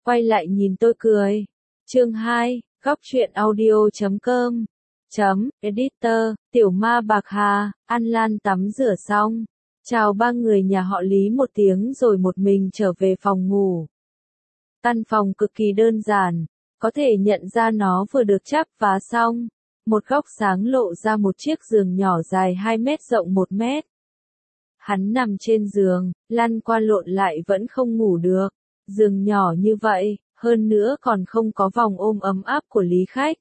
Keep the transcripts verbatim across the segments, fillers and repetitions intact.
Quay lại nhìn tôi cười. Chương hai, góc truyện audio chấm com. Chấm, editor, tiểu ma bạc hà, An Lan tắm rửa xong. Chào ba người nhà họ Lý một tiếng rồi một mình trở về phòng ngủ. Căn phòng cực kỳ đơn giản, có thể nhận ra nó vừa được chắp vá xong. Một góc sáng lộ ra một chiếc giường nhỏ dài hai mét rộng một mét. Hắn nằm trên giường, lăn qua lộn lại vẫn không ngủ được. Giường nhỏ như vậy, hơn nữa còn không có vòng ôm ấm áp của Lý Khách.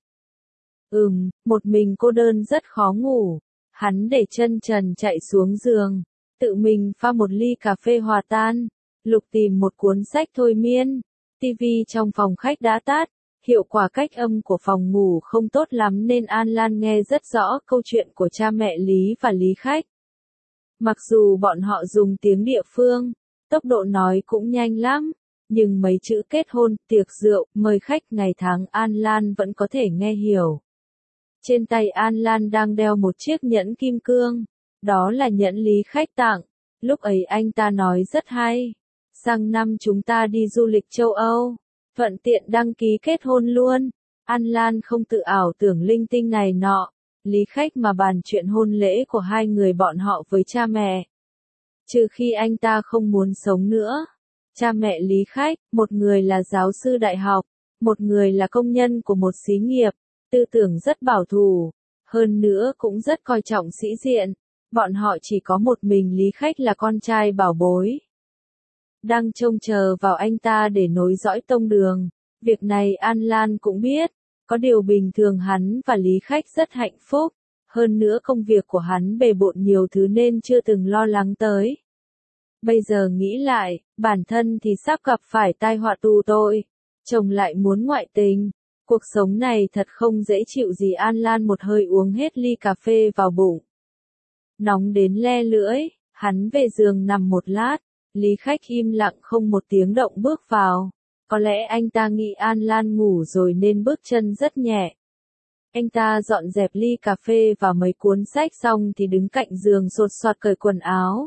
Ừm, một mình cô đơn rất khó ngủ. Hắn để chân trần chạy xuống giường, tự mình pha một ly cà phê hòa tan, lục tìm một cuốn sách thôi miên. Tivi trong phòng khách đã tắt, hiệu quả cách âm của phòng ngủ không tốt lắm nên An Lan nghe rất rõ câu chuyện của cha mẹ Lý và Lý Khách. Mặc dù bọn họ dùng tiếng địa phương, tốc độ nói cũng nhanh lắm, nhưng mấy chữ kết hôn, tiệc rượu, mời khách ngày tháng An Lan vẫn có thể nghe hiểu. Trên tay An Lan đang đeo một chiếc nhẫn kim cương, đó là nhẫn Lý Khách tặng, lúc ấy anh ta nói rất hay. Sang năm chúng ta đi du lịch châu Âu, thuận tiện đăng ký kết hôn luôn. An Lan không tự ảo tưởng linh tinh này nọ, Lý Khách mà bàn chuyện hôn lễ của hai người bọn họ với cha mẹ. Trừ khi anh ta không muốn sống nữa. Cha mẹ Lý Khách, một người là giáo sư đại học, một người là công nhân của một xí nghiệp, tư tưởng rất bảo thủ, hơn nữa cũng rất coi trọng sĩ diện. Bọn họ chỉ có một mình Lý Khách là con trai bảo bối. Đang trông chờ vào anh ta để nối dõi tông đường. Việc này An Lan cũng biết, có điều bình thường hắn và Lý Khách rất hạnh phúc, hơn nữa công việc của hắn bề bộn nhiều thứ nên chưa từng lo lắng tới. Bây giờ nghĩ lại, bản thân thì sắp gặp phải tai họa tù tội, chồng lại muốn ngoại tình, cuộc sống này thật không dễ chịu gì. An Lan một hơi uống hết ly cà phê vào bụng. Nóng đến le lưỡi, hắn về giường nằm một lát, Lý Khách im lặng không một tiếng động bước vào. Có lẽ anh ta nghĩ An Lan ngủ rồi nên bước chân rất nhẹ. Anh ta dọn dẹp ly cà phê và mấy cuốn sách xong thì đứng cạnh giường sột soạt cởi quần áo.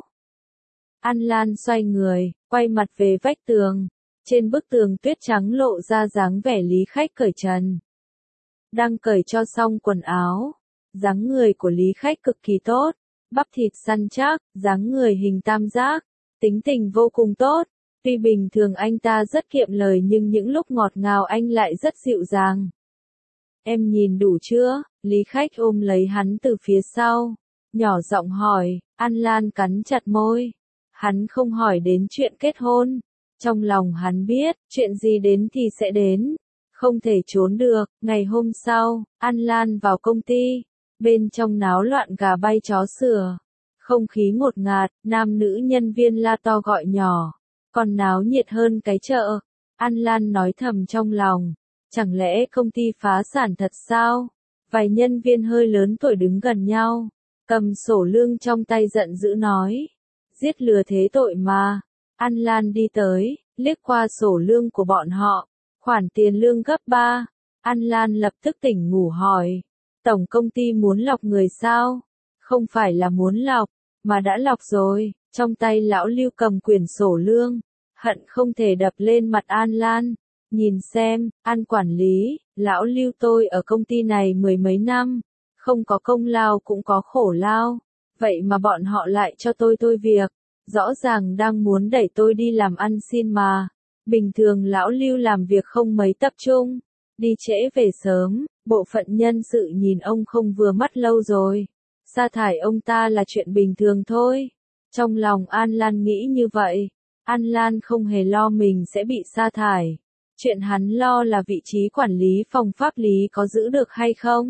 An Lan xoay người, quay mặt về vách tường. Trên bức tường tuyết trắng lộ ra dáng vẻ Lý Khách cởi trần. Đang cởi cho xong quần áo, dáng người của Lý Khách cực kỳ tốt, bắp thịt săn chắc, dáng người hình tam giác, tính tình vô cùng tốt. Tuy bình thường anh ta rất kiệm lời nhưng những lúc ngọt ngào anh lại rất dịu dàng. Em nhìn đủ chưa? Lý Khách ôm lấy hắn từ phía sau, nhỏ giọng hỏi. An Lan cắn chặt môi. Hắn không hỏi đến chuyện kết hôn. Trong lòng hắn biết, chuyện gì đến thì sẽ đến. Không thể trốn được. Ngày hôm sau, An Lan vào công ty. Bên trong náo loạn gà bay chó sủa. Không khí ngột ngạt, nam nữ nhân viên la to gọi nhỏ. Còn náo nhiệt hơn cái chợ. An Lan nói thầm trong lòng. Chẳng lẽ công ty phá sản thật sao? Vài nhân viên hơi lớn tuổi đứng gần nhau. Cầm sổ lương trong tay giận dữ nói. Giết lừa thế tội mà. An Lan đi tới, liếc qua sổ lương của bọn họ. Khoản tiền lương gấp ba. An Lan lập tức tỉnh ngủ hỏi. Tổng công ty muốn lọc người sao? Không phải là muốn lọc, mà đã lọc rồi. Trong tay lão Lưu cầm quyển sổ lương. Hận không thể đập lên mặt An Lan. Nhìn xem, An quản lý, lão Lưu tôi ở công ty này mười mấy năm. Không có công lao cũng có khổ lao. Vậy mà bọn họ lại cho tôi thôi việc. Rõ ràng đang muốn đẩy tôi đi làm ăn xin mà. Bình thường lão Lưu làm việc không mấy tập trung. Đi trễ về sớm, bộ phận nhân sự nhìn ông không vừa mắt lâu rồi. Sa thải ông ta là chuyện bình thường thôi. Trong lòng An Lan nghĩ như vậy. An Lan không hề lo mình sẽ bị sa thải. Chuyện hắn lo là vị trí quản lý phòng pháp lý có giữ được hay không.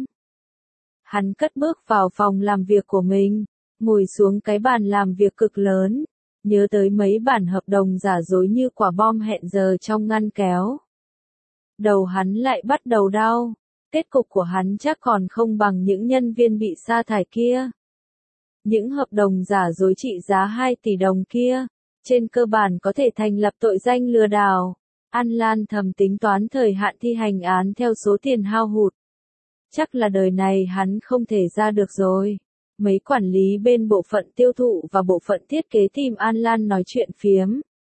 Hắn cất bước vào phòng làm việc của mình, ngồi xuống cái bàn làm việc cực lớn, nhớ tới mấy bản hợp đồng giả dối như quả bom hẹn giờ trong ngăn kéo. Đầu hắn lại bắt đầu đau, kết cục của hắn chắc còn không bằng những nhân viên bị sa thải kia. Những hợp đồng giả dối trị giá hai tỷ đồng kia, trên cơ bản có thể thành lập tội danh lừa đảo. An Lan thầm tính toán thời hạn thi hành án theo số tiền hao hụt. Chắc là đời này hắn không thể ra được rồi. Mấy quản lý bên bộ phận tiêu thụ và bộ phận thiết kế tìm An Lan nói chuyện phiếm.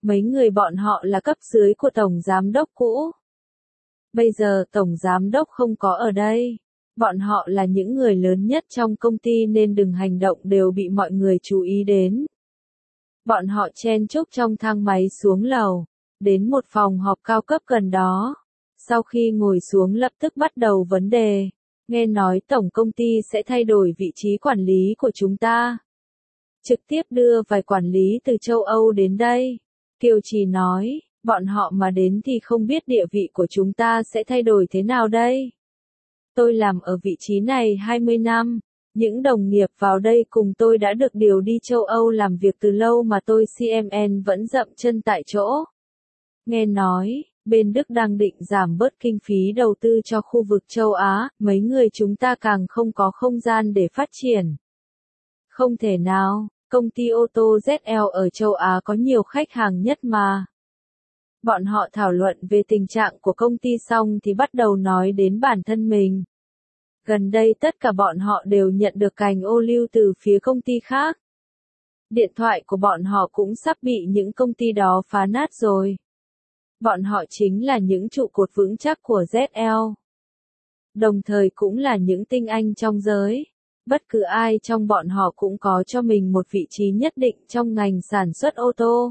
Mấy người bọn họ là cấp dưới của tổng giám đốc cũ. Bây giờ tổng giám đốc không có ở đây. Bọn họ là những người lớn nhất trong công ty nên đừng hành động đều bị mọi người chú ý đến. Bọn họ chen chúc trong thang máy xuống lầu, đến một phòng họp cao cấp gần đó. Sau khi ngồi xuống lập tức bắt đầu vấn đề. Nghe nói tổng công ty sẽ thay đổi vị trí quản lý của chúng ta. Trực tiếp đưa vài quản lý từ châu Âu đến đây. Kiều Trì nói, bọn họ mà đến thì không biết địa vị của chúng ta sẽ thay đổi thế nào đây. Tôi làm ở vị trí này hai mươi năm. Những đồng nghiệp vào đây cùng tôi đã được điều đi châu Âu làm việc từ lâu mà tôi xê em en vẫn dậm chân tại chỗ. Nghe nói, bên Đức đang định giảm bớt kinh phí đầu tư cho khu vực châu Á, mấy người chúng ta càng không có không gian để phát triển. Không thể nào, công ty ô tô Z L ở châu Á có nhiều khách hàng nhất mà. Bọn họ thảo luận về tình trạng của công ty xong thì bắt đầu nói đến bản thân mình. Gần đây tất cả bọn họ đều nhận được cành ô liu từ phía công ty khác. Điện thoại của bọn họ cũng sắp bị những công ty đó phá nát rồi. Bọn họ chính là những trụ cột vững chắc của Z L. Đồng thời cũng là những tinh anh trong giới. Bất cứ ai trong bọn họ cũng có cho mình một vị trí nhất định trong ngành sản xuất ô tô.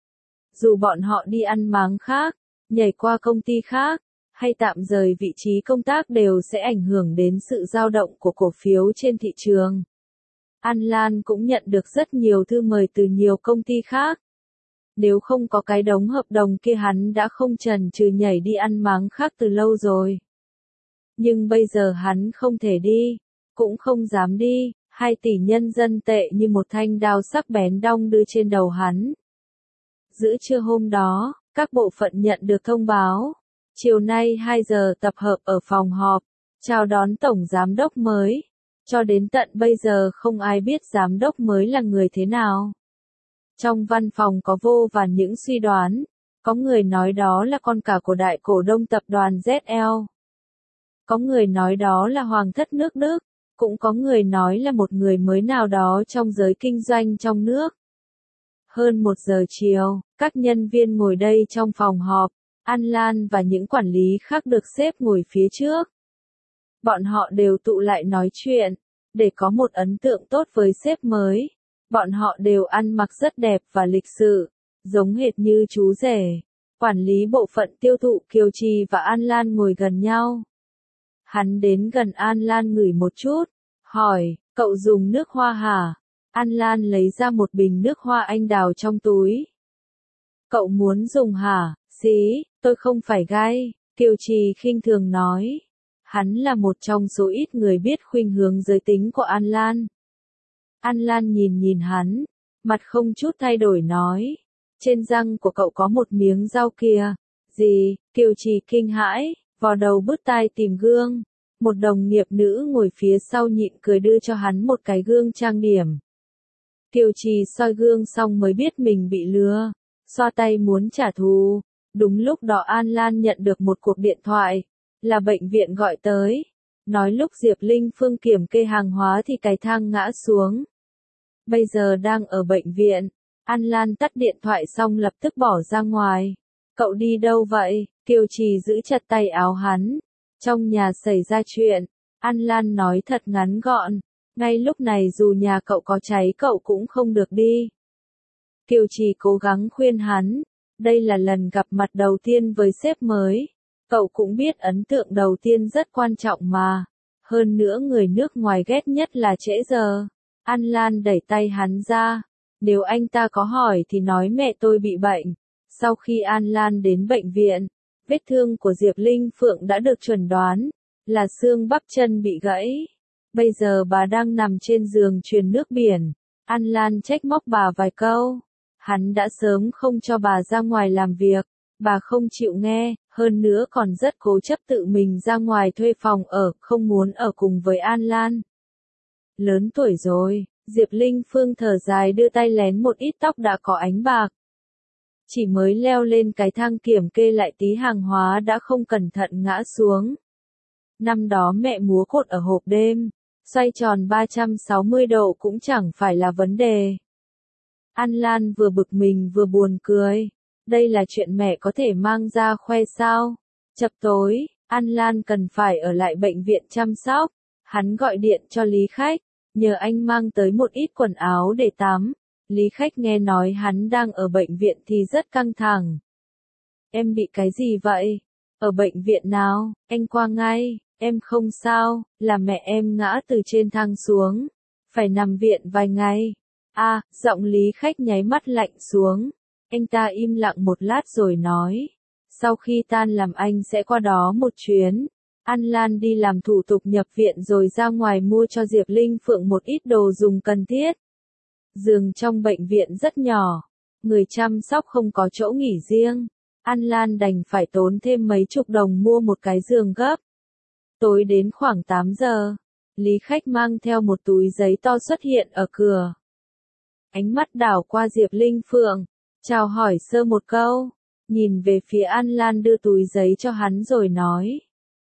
Dù bọn họ đi ăn máng khác, nhảy qua công ty khác, hay tạm rời vị trí công tác đều sẽ ảnh hưởng đến sự dao động của cổ phiếu trên thị trường. An Lan cũng nhận được rất nhiều thư mời từ nhiều công ty khác. Nếu không có cái đống hợp đồng kia hắn đã không chần chừ nhảy đi ăn máng khác từ lâu rồi. Nhưng bây giờ hắn không thể đi, cũng không dám đi, hai tỷ nhân dân tệ như một thanh đao sắc bén đong đưa trên đầu hắn. Giữa trưa hôm đó, các bộ phận nhận được thông báo. Chiều nay hai giờ tập hợp ở phòng họp, chào đón tổng giám đốc mới. Cho đến tận bây giờ không ai biết giám đốc mới là người thế nào. Trong văn phòng có vô vàn những suy đoán, có người nói đó là con cả của đại cổ đông tập đoàn Z L. Có người nói đó là hoàng thất nước Đức, cũng có người nói là một người mới nào đó trong giới kinh doanh trong nước. Hơn một giờ chiều, các nhân viên ngồi đây trong phòng họp, An Lan và những quản lý khác được xếp ngồi phía trước. Bọn họ đều tụ lại nói chuyện, để có một ấn tượng tốt với sếp mới. Bọn họ đều ăn mặc rất đẹp và lịch sự, giống hệt như chú rể. Quản lý bộ phận tiêu thụ Kiều Trì và An Lan ngồi gần nhau. Hắn đến gần An Lan ngửi một chút, hỏi, cậu dùng nước hoa hả? An Lan lấy ra một bình nước hoa anh đào trong túi. Cậu muốn dùng hả? Xí, tôi không phải gay, Kiều Trì khinh thường nói. Hắn là một trong số ít người biết khuynh hướng giới tính của An Lan. An Lan nhìn nhìn hắn, mặt không chút thay đổi nói. Trên răng của cậu có một miếng rau kìa. Gì? Kiều Trì kinh hãi, vò đầu bứt tai tìm gương. Một đồng nghiệp nữ ngồi phía sau nhịn cười đưa cho hắn một cái gương trang điểm. Kiều Trì soi gương xong mới biết mình bị lừa, xoa tay muốn trả thù. Đúng lúc đó An Lan nhận được một cuộc điện thoại, là bệnh viện gọi tới. Nói lúc Diệp Linh Phương kiểm kê hàng hóa thì cái thang ngã xuống. Bây giờ đang ở bệnh viện. An Lan tắt điện thoại xong lập tức bỏ ra ngoài. Cậu đi đâu vậy? Kiều Trì giữ chặt tay áo hắn. Trong nhà xảy ra chuyện. An Lan nói thật ngắn gọn. Ngay lúc này dù nhà cậu có cháy cậu cũng không được đi. Kiều Trì cố gắng khuyên hắn. Đây là lần gặp mặt đầu tiên với sếp mới. Cậu cũng biết ấn tượng đầu tiên rất quan trọng mà. Hơn nữa người nước ngoài ghét nhất là trễ giờ. An Lan đẩy tay hắn ra. Nếu anh ta có hỏi thì nói mẹ tôi bị bệnh. Sau khi An Lan đến bệnh viện, vết thương của Diệp Linh Phượng đã được chuẩn đoán là xương bắp chân bị gãy. Bây giờ bà đang nằm trên giường truyền nước biển. An Lan trách móc bà vài câu. Hắn đã sớm không cho bà ra ngoài làm việc. Bà không chịu nghe, hơn nữa còn rất cố chấp tự mình ra ngoài thuê phòng ở, không muốn ở cùng với An Lan. Lớn tuổi rồi, Diệp Linh Phương thở dài đưa tay lén một ít tóc đã có ánh bạc. Chỉ mới leo lên cái thang kiểm kê lại tí hàng hóa đã không cẩn thận ngã xuống. Năm đó mẹ múa cột ở hộp đêm, xoay tròn ba trăm sáu mươi độ cũng chẳng phải là vấn đề. An Lan vừa bực mình vừa buồn cười. Đây là chuyện mẹ có thể mang ra khoe sao? Chập tối, An Lan cần phải ở lại bệnh viện chăm sóc. Hắn gọi điện cho Lý Khách, nhờ anh mang tới một ít quần áo để tắm. Lý Khách nghe nói hắn đang ở bệnh viện thì rất căng thẳng. Em bị cái gì vậy? Ở bệnh viện nào? Anh qua ngay. Em không sao, là mẹ em ngã từ trên thang xuống. Phải nằm viện vài ngày. À, giọng Lý Khách nháy mắt lạnh xuống. Anh ta im lặng một lát rồi nói. Sau khi tan làm anh sẽ qua đó một chuyến. An Lan đi làm thủ tục nhập viện rồi ra ngoài mua cho Diệp Linh Phượng một ít đồ dùng cần thiết. Giường trong bệnh viện rất nhỏ. Người chăm sóc không có chỗ nghỉ riêng. An Lan đành phải tốn thêm mấy chục đồng mua một cái giường gấp. Tối đến khoảng tám giờ, Lý Khách mang theo một túi giấy to xuất hiện ở cửa. Ánh mắt đảo qua Diệp Linh Phượng, chào hỏi sơ một câu, nhìn về phía An Lan đưa túi giấy cho hắn rồi nói.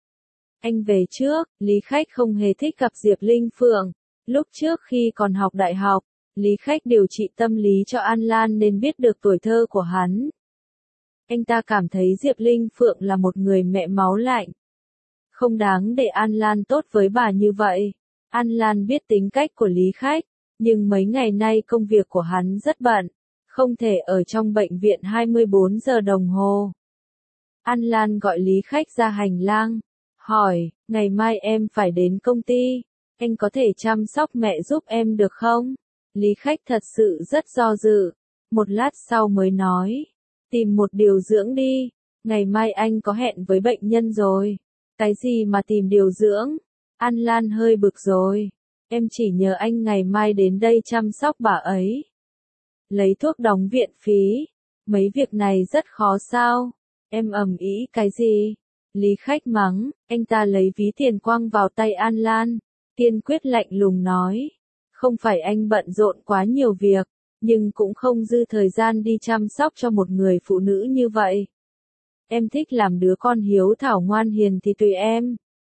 Anh về trước. Lý Khách không hề thích gặp Diệp Linh Phượng. Lúc trước khi còn học đại học, Lý Khách điều trị tâm lý cho An Lan nên biết được tuổi thơ của hắn. Anh ta cảm thấy Diệp Linh Phượng là một người mẹ máu lạnh. Không đáng để An Lan tốt với bà như vậy. An Lan biết tính cách của Lý Khách, nhưng mấy ngày nay công việc của hắn rất bận, không thể ở trong bệnh viện hai mươi bốn giờ đồng hồ. An Lan gọi Lý Khách ra hành lang, hỏi, ngày mai em phải đến công ty, anh có thể chăm sóc mẹ giúp em được không? Lý Khách thật sự rất do dự, một lát sau mới nói, tìm một điều dưỡng đi, ngày mai anh có hẹn với bệnh nhân rồi. Cái gì mà tìm điều dưỡng? An Lan hơi bực rồi. Em chỉ nhờ anh ngày mai đến đây chăm sóc bà ấy. Lấy thuốc đóng viện phí. Mấy việc này rất khó sao? Em ầm ĩ cái gì? Lý Khách mắng, anh ta lấy ví tiền quăng vào tay An Lan. Kiên quyết lạnh lùng nói. Không phải anh bận rộn quá nhiều việc, nhưng cũng không dư thời gian đi chăm sóc cho một người phụ nữ như vậy. Em thích làm đứa con hiếu thảo ngoan hiền thì tùy em.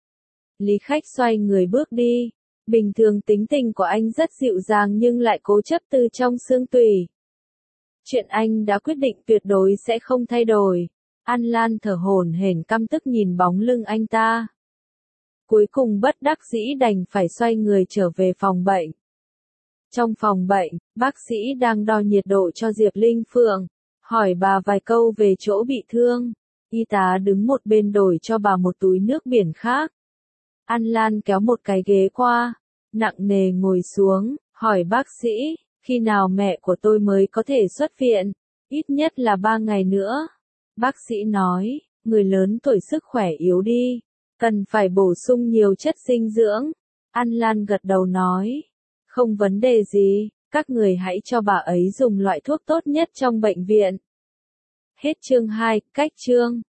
Lý Khách xoay người bước đi. Bình thường tính tình của anh rất dịu dàng nhưng lại cố chấp từ trong xương tủy. Chuyện anh đã quyết định tuyệt đối sẽ không thay đổi. An Lan thở hổn hển căm tức nhìn bóng lưng anh ta. Cuối cùng bất đắc dĩ đành phải xoay người trở về phòng bệnh. Trong phòng bệnh, bác sĩ đang đo nhiệt độ cho Diệp Linh Phượng, hỏi bà vài câu về chỗ bị thương. Y tá đứng một bên đổi cho bà một túi nước biển khác. An Lan kéo một cái ghế qua, nặng nề ngồi xuống, hỏi bác sĩ, khi nào mẹ của tôi mới có thể xuất viện? Ít nhất là ba ngày nữa. Bác sĩ nói, người lớn tuổi sức khỏe yếu đi, cần phải bổ sung nhiều chất dinh dưỡng. An Lan gật đầu nói, không vấn đề gì, các người hãy cho bà ấy dùng loại thuốc tốt nhất trong bệnh viện. Hết chương hai, cách chương.